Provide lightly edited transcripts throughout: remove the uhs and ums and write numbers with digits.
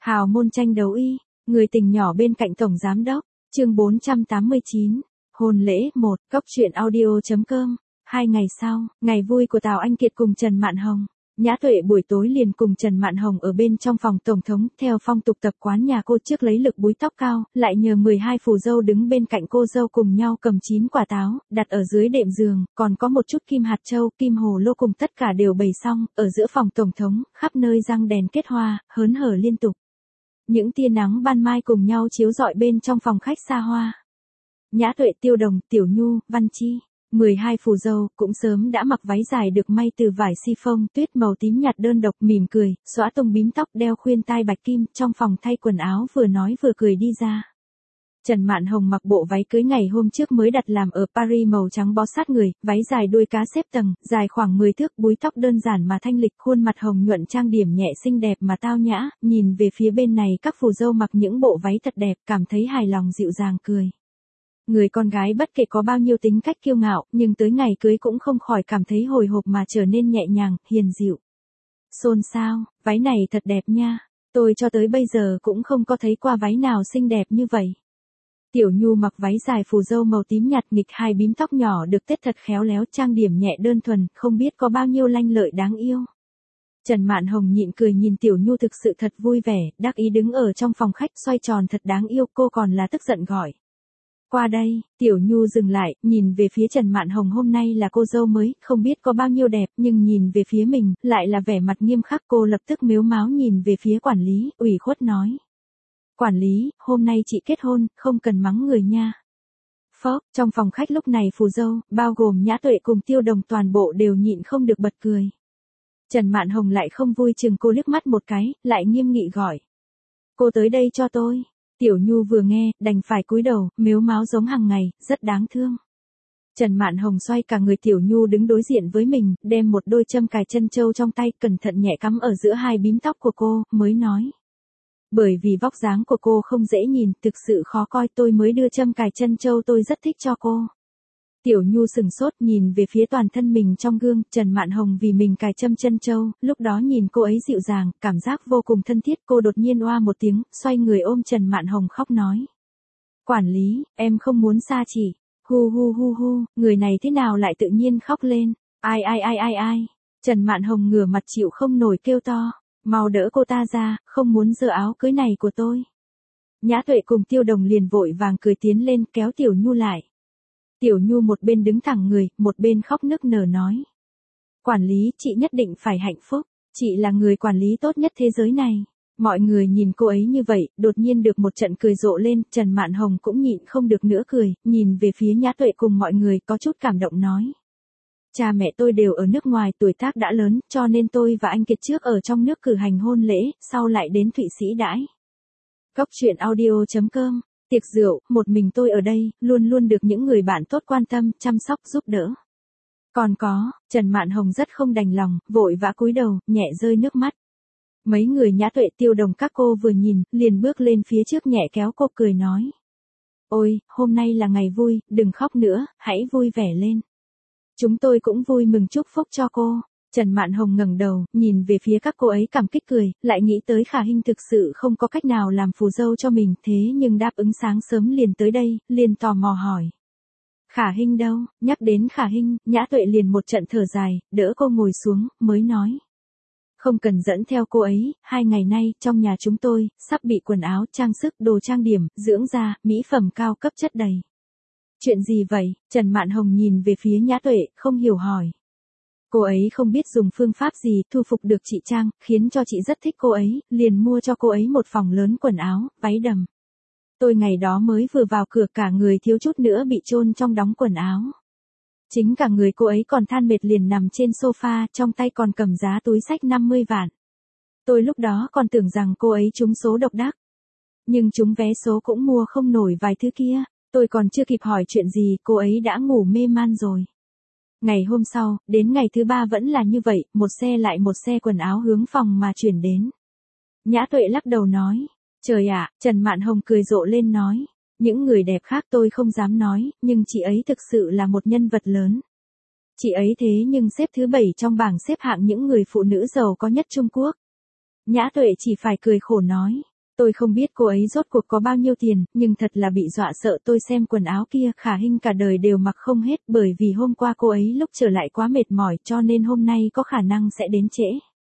Hào môn tranh đấu y, người tình nhỏ bên cạnh tổng giám đốc, chương 489, hôn lễ 1, cóc truyện audio.com. 2 ngày sau, ngày vui của Tào Anh Kiệt cùng Trần Mạn Hồng. Nhã Tuệ buổi tối liền cùng Trần Mạn Hồng ở bên trong phòng tổng thống, theo phong tục tập quán nhà cô trước lấy lực búi tóc cao, lại nhờ 12 phù dâu đứng bên cạnh cô dâu cùng nhau cầm 9 quả táo, đặt ở dưới đệm giường, còn có một chút kim hạt châu, kim hồ lô cùng tất cả đều bày xong, ở giữa phòng tổng thống, khắp nơi răng đèn kết hoa, hớn hở liên tục. Những tia nắng ban mai cùng nhau chiếu rọi bên trong phòng khách xa hoa. Nhã Tuệ, Tiêu Đồng, Tiểu Nhu, Văn Chi, 12 phù dâu cũng sớm đã mặc váy dài được may từ vải siphon tuyết màu tím nhạt đơn độc, mỉm cười, xõa tông bím tóc, đeo khuyên tai bạch kim, trong phòng thay quần áo vừa nói vừa cười đi ra. Trần Mạn Hồng mặc bộ váy cưới ngày hôm trước mới đặt làm ở Paris màu trắng bó sát người, váy dài đuôi cá xếp tầng, dài khoảng 10 thước, búi tóc đơn giản mà thanh lịch, khuôn mặt hồng nhuận trang điểm nhẹ xinh đẹp mà tao nhã, nhìn về phía bên này các phù dâu mặc những bộ váy thật đẹp, cảm thấy hài lòng dịu dàng cười. Người con gái bất kể có bao nhiêu tính cách kiêu ngạo, nhưng tới ngày cưới cũng không khỏi cảm thấy hồi hộp mà trở nên nhẹ nhàng, hiền dịu. Xôn xao, váy này thật đẹp nha, tôi cho tới bây giờ cũng không có thấy qua váy nào xinh đẹp như vậy. Tiểu Nhu mặc váy dài phù dâu màu tím nhạt, nghịch hai bím tóc nhỏ được tết thật khéo léo, trang điểm nhẹ đơn thuần, không biết có bao nhiêu lanh lợi đáng yêu. Trần Mạn Hồng nhịn cười nhìn Tiểu Nhu thực sự thật vui vẻ, đắc ý đứng ở trong phòng khách xoay tròn thật đáng yêu, cô còn là tức giận gọi. Qua đây, Tiểu Nhu dừng lại, nhìn về phía Trần Mạn Hồng, hôm nay là cô dâu mới, không biết có bao nhiêu đẹp, nhưng nhìn về phía mình, lại là vẻ mặt nghiêm khắc, cô lập tức mếu máo nhìn về phía quản lý, ủy khuất nói. Quản lý, hôm nay chị kết hôn, không cần mắng người nha. Phốc, trong phòng khách lúc này phù dâu, bao gồm Nhã Tuệ cùng Tiêu Đồng toàn bộ đều nhịn không được bật cười. Trần Mạn Hồng lại không vui chừng cô liếc mắt một cái, lại nghiêm nghị gọi. Cô tới đây cho tôi. Tiểu Nhu vừa nghe, đành phải cúi đầu, mếu máo giống hàng ngày, rất đáng thương. Trần Mạn Hồng xoay cả người Tiểu Nhu đứng đối diện với mình, đem một đôi châm cài chân châu trong tay, cẩn thận nhẹ cắm ở giữa hai bím tóc của cô, mới nói. Bởi vì vóc dáng của cô không dễ nhìn, thực sự khó coi, tôi mới đưa châm cài chân châu tôi rất thích cho cô. Tiểu Nhu sừng sốt nhìn về phía toàn thân mình trong gương, Trần Mạn Hồng vì mình cài châm chân châu, lúc đó nhìn cô ấy dịu dàng, cảm giác vô cùng thân thiết, cô đột nhiên oa một tiếng, xoay người ôm Trần Mạn Hồng khóc nói. Quản lý, em không muốn xa chị, hu hu hu hu, người này thế nào lại tự nhiên khóc lên, ai. Trần Mạn Hồng ngửa mặt chịu không nổi kêu to, mau đỡ cô ta ra, không muốn giơ áo cưới này của tôi. Nhã Tuệ cùng Tiêu Đồng liền vội vàng cười tiến lên kéo Tiểu Nhu lại. Tiểu Nhu một bên đứng thẳng người, một bên khóc nức nở nói. Quản lý, chị nhất định phải hạnh phúc, chị là người quản lý tốt nhất thế giới này. Mọi người nhìn cô ấy như vậy, đột nhiên được một trận cười rộ lên, Trần Mạn Hồng cũng nhịn không được nữa cười, nhìn về phía Nhã Tuệ cùng mọi người có chút cảm động nói. Cha mẹ tôi đều ở nước ngoài, tuổi tác đã lớn, cho nên tôi và anh Kiệt trước ở trong nước cử hành hôn lễ, sau lại đến Thụy Sĩ đãi. Cóc truyện audio.com. Tiệc rượu, một mình tôi ở đây, luôn luôn được những người bạn tốt quan tâm, chăm sóc, giúp đỡ. Còn có, Trần Mạn Hồng rất không đành lòng, vội vã cúi đầu, nhẹ rơi nước mắt. Mấy người Nhã Tuệ, Tiêu Đồng các cô vừa nhìn, liền bước lên phía trước nhẹ kéo cô cười nói. Ôi, hôm nay là ngày vui, đừng khóc nữa, hãy vui vẻ lên. Chúng tôi cũng vui mừng chúc phúc cho cô. Trần Mạn Hồng ngẩng đầu, nhìn về phía các cô ấy cảm kích cười, lại nghĩ tới Khả Hinh thực sự không có cách nào làm phù dâu cho mình, thế nhưng đáp ứng sáng sớm liền tới đây, liền tò mò hỏi. Khả Hinh đâu? Nhắc đến Khả Hinh, Nhã Tuệ liền một trận thở dài, đỡ cô ngồi xuống, mới nói. Không cần dẫn theo cô ấy, 2 ngày nay, trong nhà chúng tôi, sắp bị quần áo, trang sức, đồ trang điểm, dưỡng da, mỹ phẩm cao cấp chất đầy. Chuyện gì vậy? Trần Mạn Hồng nhìn về phía Nhã Tuệ, không hiểu hỏi. Cô ấy không biết dùng phương pháp gì thu phục được chị Trang, khiến cho chị rất thích cô ấy, liền mua cho cô ấy một phòng lớn quần áo, váy đầm. Tôi ngày đó mới vừa vào cửa cả người thiếu chút nữa bị chôn trong đống quần áo. Chính cả người cô ấy còn than mệt liền nằm trên sofa, trong tay còn cầm giá túi xách 50 vạn. Tôi lúc đó còn tưởng rằng cô ấy trúng số độc đắc. Nhưng trúng vé số cũng mua không nổi vài thứ kia, tôi còn chưa kịp hỏi chuyện gì, cô ấy đã ngủ mê man rồi. Ngày hôm sau, đến ngày thứ 3 vẫn là như vậy, một xe lại một xe quần áo hướng phòng mà chuyển đến. Nhã Tuệ lắc đầu nói, trời ạ, Trần Mạn Hồng cười rộ lên nói, những người đẹp khác tôi không dám nói, nhưng chị ấy thực sự là một nhân vật lớn. Chị ấy thế nhưng xếp thứ 7 trong bảng xếp hạng những người phụ nữ giàu có nhất Trung Quốc. Nhã Tuệ chỉ phải cười khổ nói, Tôi không biết cô ấy rốt cuộc có bao nhiêu tiền, nhưng thật là bị dọa sợ. Tôi xem quần áo kia Khả Hinh cả đời đều mặc không hết, bởi vì hôm qua cô ấy lúc trở lại quá mệt mỏi cho nên hôm nay có khả năng sẽ đến trễ.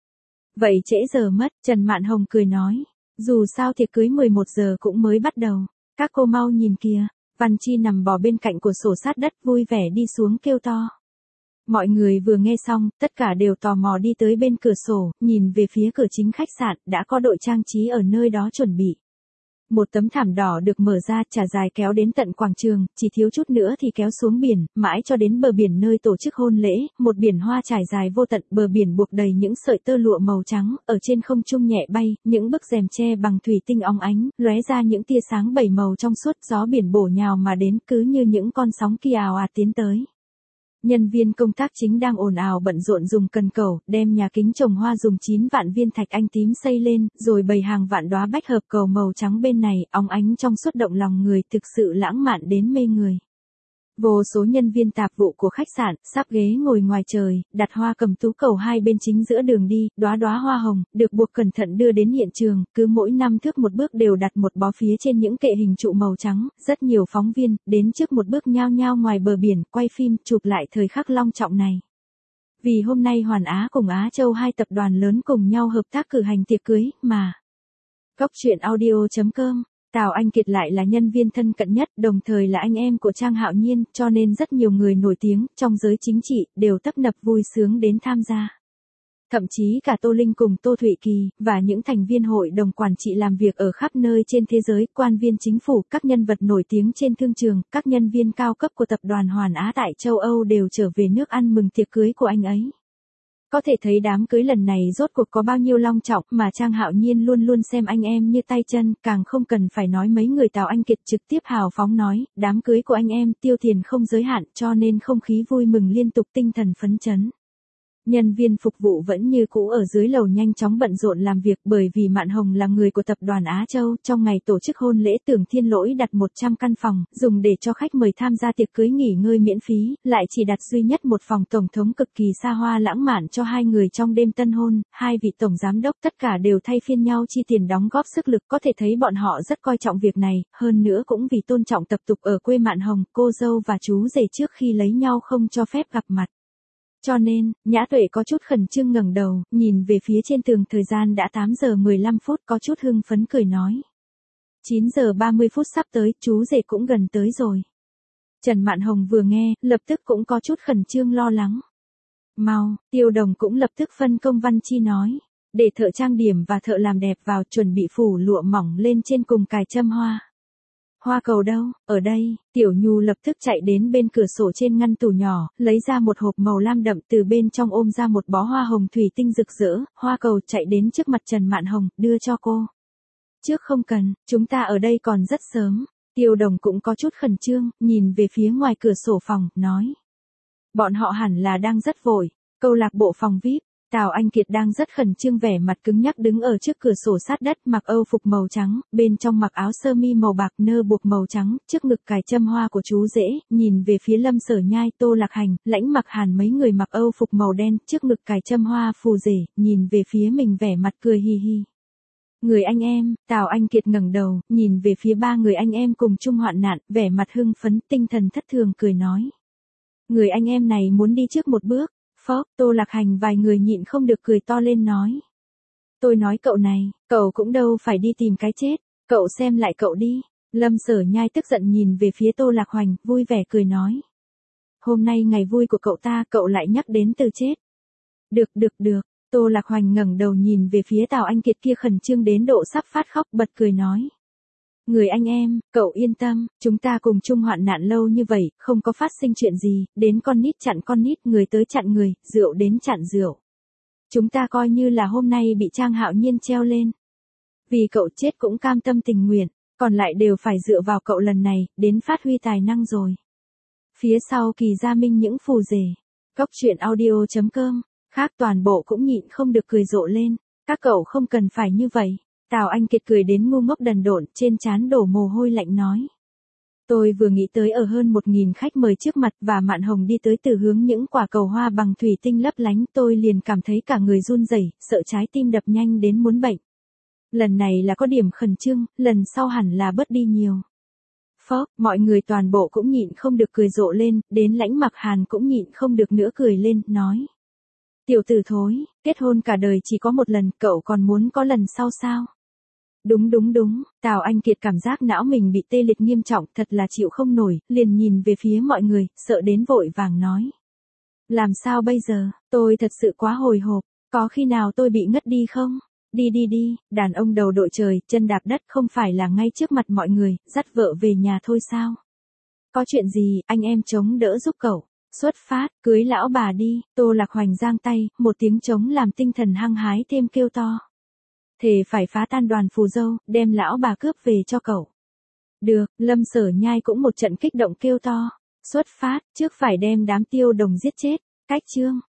Vậy trễ giờ mất, Trần Mạn Hồng cười nói. Dù sao tiệc cưới 11 giờ cũng mới bắt đầu. Các cô mau nhìn kìa. Văn Chi nằm bò bên cạnh của sổ sát đất vui vẻ đi xuống kêu to. Mọi người vừa nghe xong, tất cả đều tò mò đi tới bên cửa sổ, nhìn về phía cửa chính khách sạn, đã có đội trang trí ở nơi đó chuẩn bị. Một tấm thảm đỏ được mở ra, trải dài kéo đến tận quảng trường, chỉ thiếu chút nữa thì kéo xuống biển, mãi cho đến bờ biển nơi tổ chức hôn lễ, một biển hoa trải dài vô tận, bờ biển buộc đầy những sợi tơ lụa màu trắng, ở trên không trung nhẹ bay, những bức rèm tre bằng thủy tinh óng ánh, lóe ra những tia sáng bảy màu trong suốt, gió biển bổ nhào mà đến cứ như những con sóng kỳ ào ạt tiến tới. Nhân viên công tác chính đang ồn ào bận rộn dùng cần cẩu, đem nhà kính trồng hoa dùng 9 vạn viên thạch anh tím xây lên, rồi bày hàng vạn đóa bách hợp cầu màu trắng bên này, óng ánh trong suốt động lòng người, thực sự lãng mạn đến mê người. Vô số nhân viên tạp vụ của khách sạn, sắp ghế ngồi ngoài trời, đặt hoa cầm tú cầu hai bên chính giữa đường đi, đóa đóa hoa hồng, được buộc cẩn thận đưa đến hiện trường, cứ mỗi 5 thước một bước đều đặt một bó phía trên những kệ hình trụ màu trắng, rất nhiều phóng viên, đến trước một bước nhao nhao ngoài bờ biển, quay phim, chụp lại thời khắc long trọng này. Vì hôm nay Hoàn Á cùng Á Châu hai tập đoàn lớn cùng nhau hợp tác cử hành tiệc cưới, mà. Góc truyện audio.com Tào Anh Kiệt lại là nhân viên thân cận nhất, đồng thời là anh em của Trang Hạo Nhiên, cho nên rất nhiều người nổi tiếng trong giới chính trị đều tấp nập vui sướng đến tham gia. Thậm chí cả Tô Linh cùng Tô Thụy Kỳ, và những thành viên hội đồng quản trị làm việc ở khắp nơi trên thế giới, quan viên chính phủ, các nhân vật nổi tiếng trên thương trường, các nhân viên cao cấp của tập đoàn Hoàn Á tại châu Âu đều trở về nước ăn mừng tiệc cưới của anh ấy. Có thể thấy đám cưới lần này rốt cuộc có bao nhiêu long trọng mà Trang Hạo Nhiên luôn luôn xem anh em như tay chân, càng không cần phải nói mấy người Tào Anh Kiệt trực tiếp hào phóng nói, đám cưới của anh em tiêu tiền không giới hạn cho nên không khí vui mừng liên tục, tinh thần phấn chấn. Nhân viên phục vụ vẫn như cũ ở dưới lầu nhanh chóng bận rộn làm việc, bởi vì Mạn Hồng là người của tập đoàn Á Châu, trong ngày tổ chức hôn lễ Tưởng Thiên Lỗi đặt 100 căn phòng, dùng để cho khách mời tham gia tiệc cưới nghỉ ngơi miễn phí, lại chỉ đặt duy nhất một phòng tổng thống cực kỳ xa hoa lãng mạn cho hai người trong đêm tân hôn, hai vị tổng giám đốc tất cả đều thay phiên nhau chi tiền đóng góp sức lực, có thể thấy bọn họ rất coi trọng việc này, hơn nữa cũng vì tôn trọng tập tục ở quê Mạn Hồng, cô dâu và chú rể trước khi lấy nhau không cho phép gặp mặt. Cho nên, Nhã Tuệ có chút khẩn trương ngẩng đầu, nhìn về phía trên tường, thời gian đã 8 giờ 15 phút, có chút hưng phấn cười nói. 9 giờ 30 phút sắp tới, chú rể cũng gần tới rồi. Trần Mạn Hồng vừa nghe, lập tức cũng có chút khẩn trương lo lắng. Mau, Tiêu Đồng cũng lập tức phân công Văn Chi nói, để thợ trang điểm và thợ làm đẹp vào chuẩn bị phủ lụa mỏng lên trên cùng cài châm hoa. Hoa cầu đâu, ở đây, Tiểu Nhu lập tức chạy đến bên cửa sổ trên ngăn tủ nhỏ, lấy ra một hộp màu lam đậm, từ bên trong ôm ra một bó hoa hồng thủy tinh rực rỡ, hoa cầu, chạy đến trước mặt Trần Mạn Hồng, đưa cho cô. Trước không cần, chúng ta ở đây còn rất sớm. Tiêu Đồng cũng có chút khẩn trương, nhìn về phía ngoài cửa sổ phòng, nói. Bọn họ hẳn là đang rất vội, câu lạc bộ phòng VIP. Tào Anh Kiệt đang rất khẩn trương, vẻ mặt cứng nhắc đứng ở trước cửa sổ sát đất, mặc âu phục màu trắng, bên trong mặc áo sơ mi màu bạc nơ buộc màu trắng, trước ngực cài châm hoa của chú rể, nhìn về phía Lâm Sở Nhai, Tô Lạc Hành, Lãnh Mặc Hàn, mấy người mặc âu phục màu đen, trước ngực cài châm hoa phù rể, nhìn về phía mình vẻ mặt cười hi hi. Người anh em, Tào Anh Kiệt ngẩng đầu, nhìn về phía ba người anh em cùng chung hoạn nạn, vẻ mặt hưng phấn, tinh thần thất thường cười nói. Người anh em này muốn đi trước một bước. Phó, Tô Lạc Hành vài người nhịn không được cười to lên nói. Tôi nói cậu này, cậu cũng đâu phải đi tìm cái chết, cậu xem lại cậu đi. Lâm Sở Nhai tức giận nhìn về phía Tô Lạc Hành, vui vẻ cười nói. Hôm nay ngày vui của cậu ta, cậu lại nhắc đến từ chết. Được. Tô Lạc Hành ngẩng đầu nhìn về phía Tào Anh Kiệt kia khẩn trương đến độ sắp phát khóc, bật cười nói. Người anh em, cậu yên tâm, chúng ta cùng chung hoạn nạn lâu như vậy, không có phát sinh chuyện gì, đến con nít chặn con nít, người tới chặn người, rượu đến chặn rượu. Chúng ta coi như là hôm nay bị Trang Hạo Nhiên treo lên. Vì cậu chết cũng cam tâm tình nguyện, còn lại đều phải dựa vào cậu lần này, đến phát huy tài năng rồi. Phía sau Kỳ Gia Minh những phù rể. Góc truyện audio.com, khác toàn bộ cũng nhịn không được cười rộ lên, các cậu không cần phải như vậy. Tào Anh Kiệt cười đến ngu ngốc đần độn, trên trán đổ mồ hôi lạnh nói. Tôi vừa nghĩ tới ở hơn 1.000 khách mời trước mặt và Mạn Hồng đi tới từ hướng những quả cầu hoa bằng thủy tinh lấp lánh, tôi liền cảm thấy cả người run rẩy, sợ trái tim đập nhanh đến muốn bệnh. Lần này là có điểm khẩn trương, lần sau hẳn là bớt đi nhiều. Phốc, mọi người toàn bộ cũng nhịn không được cười rộ lên, đến Lãnh Mặc Hàn cũng nhịn không được nữa cười lên, nói. Tiểu tử thối, kết hôn cả đời chỉ có một lần, cậu còn muốn có lần sau sao? Đúng, Tào Anh Kiệt cảm giác não mình bị tê liệt nghiêm trọng, thật là chịu không nổi, liền nhìn về phía mọi người, sợ đến vội vàng nói. Làm sao bây giờ, tôi thật sự quá hồi hộp, có khi nào tôi bị ngất đi không? Đi, đàn ông đầu đội trời, chân đạp đất không phải là ngay trước mặt mọi người, dắt vợ về nhà thôi sao? Có chuyện gì, anh em chống đỡ giúp cậu. Xuất phát, cưới lão bà đi, Tô Lạc Hoành giang tay, một tiếng trống làm tinh thần hăng hái thêm kêu to. Thề phải phá tan đoàn phù dâu, đem lão bà cướp về cho cậu. Được, Lâm Sở Nhai cũng một trận kích động kêu to. Xuất phát, trước phải đem đám Tiêu Đồng giết chết. Cách chương.